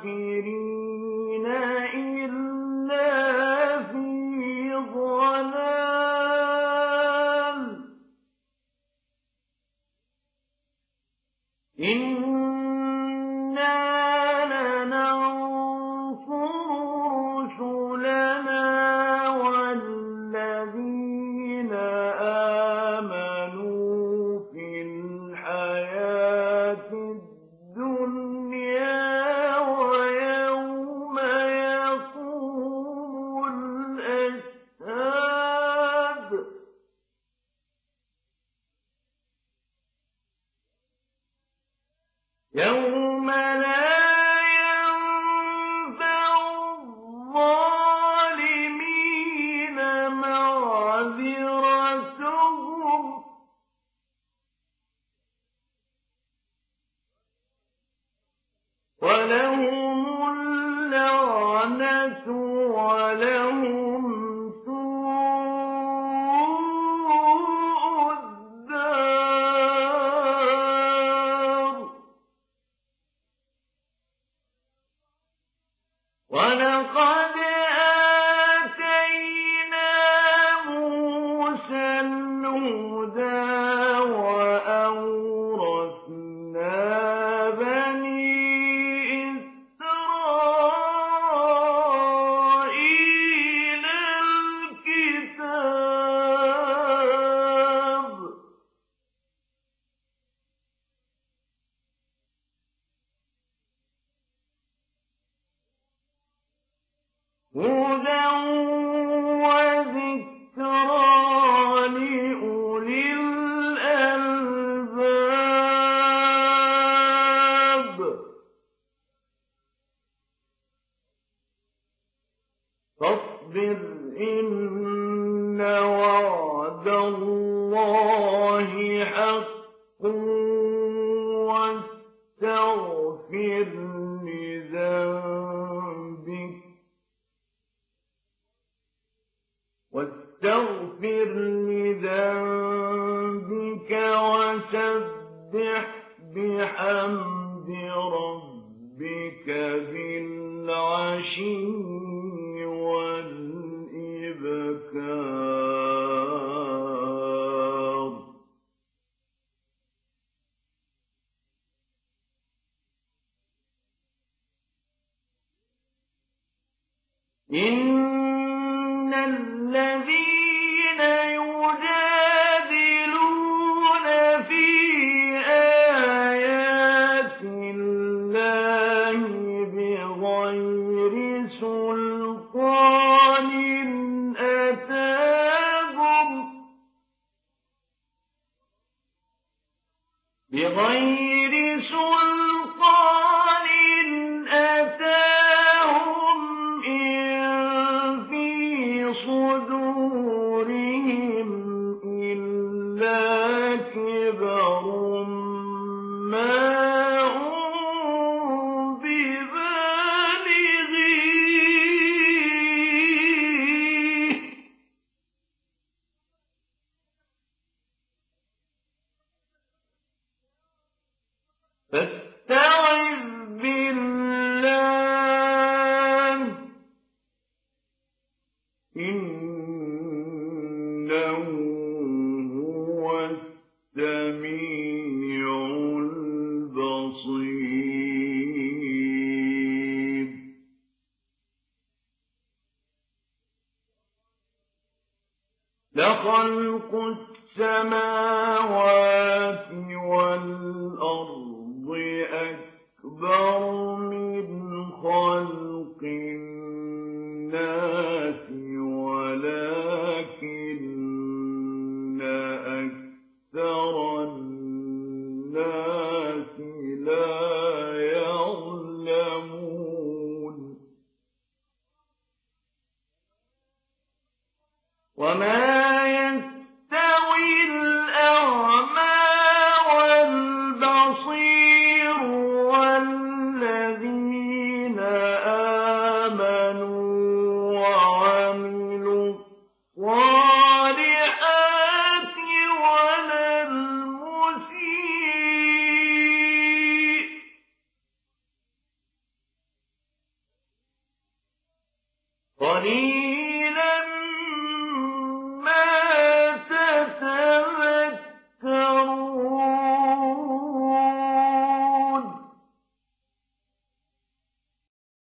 الكافرين إلا في ضلال إنا لننصر رسلنا والذين آمنوا في الحياة الدنيا ويوم يقوم الأشهاد يوم لا ينفع الظالمين معذرتهم ولهم اللعنة ولهم سوء الدار ولقد آتينا موسى الهدى وأورثنا بني إسرائيل الكتاب هدى وذكرى لأولي الألباب فاصبر إن وعد الله حق واستغفر لذنبك وسبح بحمد ربك بالعشي والإبكار إن الذين يجادلون في آيات الله بغير سلطان أتاهم إن في صدورهم إلا كبر ما هم ببالغيه فاستعذ بالله إنه هو السميع البصير لخلق السماوات والأرض أكبر من خلق الناس ولكن أكثر الناس لا يعلمون وما يستوي الأعمى والبصير والذين قليلا